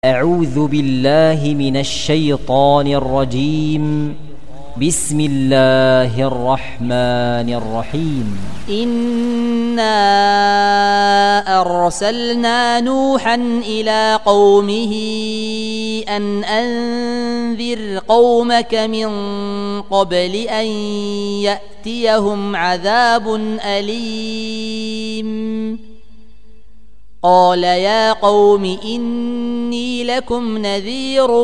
أعوذ بالله من الشيطان الرجيم. بسم الله الرحمن الرحيم. إنا أرسلنا نوحا إلى قومه أن أنذر قومك من قبل أن يأتيهم عذاب أليم. قال يا قوم إني لكم نذير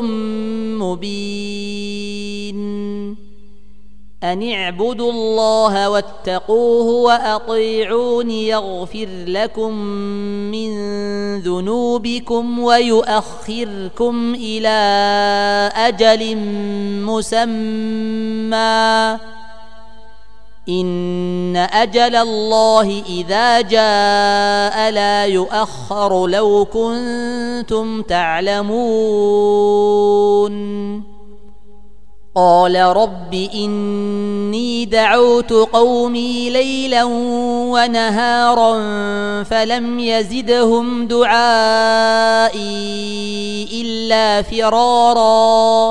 مبين أن اعبدوا الله واتقوه وأطيعون يغفر لكم من ذنوبكم ويؤخركم إلى أجل مسمى إن أجل الله إذا جاء لا يؤخر لو كنتم تعلمون. قال رب إني دعوت قومي ليلا ونهارا فلم يزدهم دعائي إلا فرارا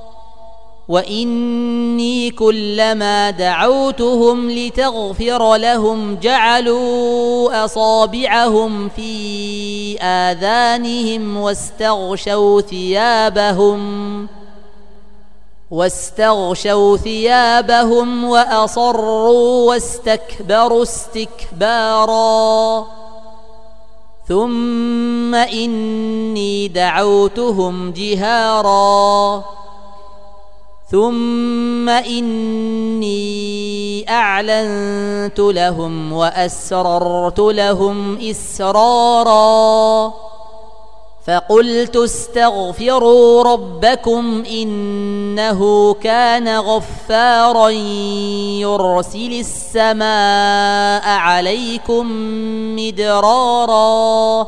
وإني كلما دعوتهم لتغفر لهم جعلوا أصابعهم في آذانهم واستغشوا ثيابهم وأصروا واستكبروا استكبارا ثم إني دعوتهم جهارا ثم إني أعلنت لهم وأسررت لهم إسرارا فقلت استغفروا ربكم إنه كان غفارا يرسل السماء عليكم مدرارا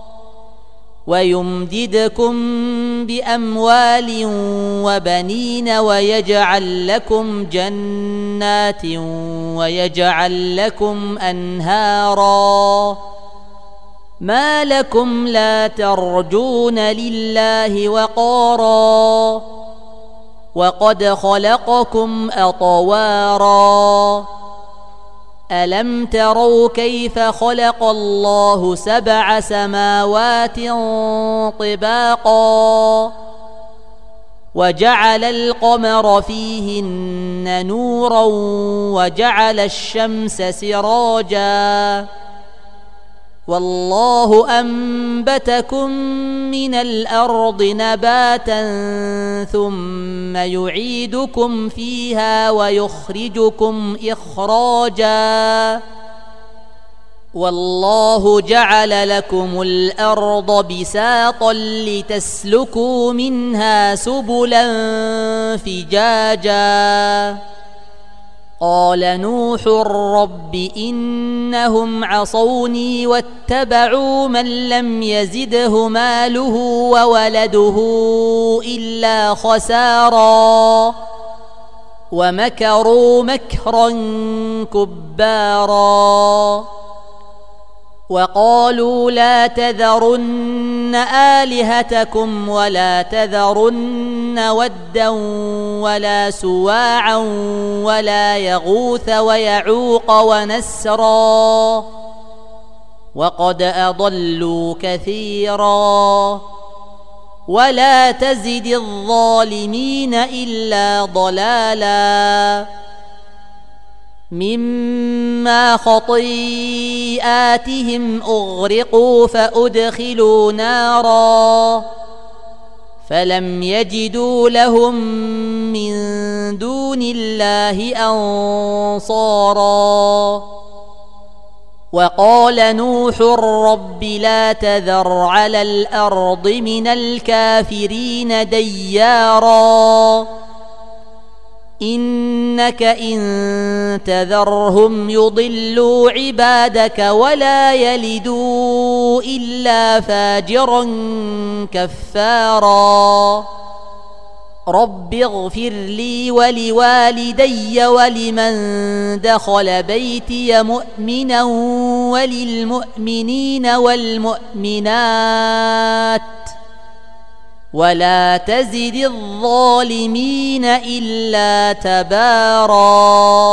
ويمددكم بأموال وبنين ويجعل لكم جنات ويجعل لكم أنهارا ما لكم لا ترجون لله وقارا وقد خلقكم أطوارا ألم تروا كيف خلق الله 7 سماوات طباقا وجعل القمر فيهن نورا وجعل الشمس سراجا والله أنبتكم من الأرض نباتا ثم يعيدكم فيها ويخرجكم إخراجا والله جعل لكم الأرض بساطا لتسلكوا منها سبلا فجاجا قال نوح رب إنهم عصوني واتبعوا من لم يزده ماله وولده إلا خسارا ومكروا مكرا كبارا وقالوا لا تذرن آلهتكم ولا تذرن ودا ولا سواعا ولا يغوث ويعوق ونسرا وقد أضلوا كثيرا ولا تزد الظالمين إلا ضلالا مما خطيئاتهم أغرقوا فأدخلوا نارا فلم يجدوا لهم من دون الله أنصارا وقال نوح رب لا تذر على الأرض من الكافرين ديارا إنك إن تذرهم يضلوا عبادك ولا يلدوا إلا فاجرا كفارا رب اغفر لي ولوالدي ولمن دخل بيتي مؤمنا وللمؤمنين والمؤمنات ولا تزد الظالمين إلا تباراً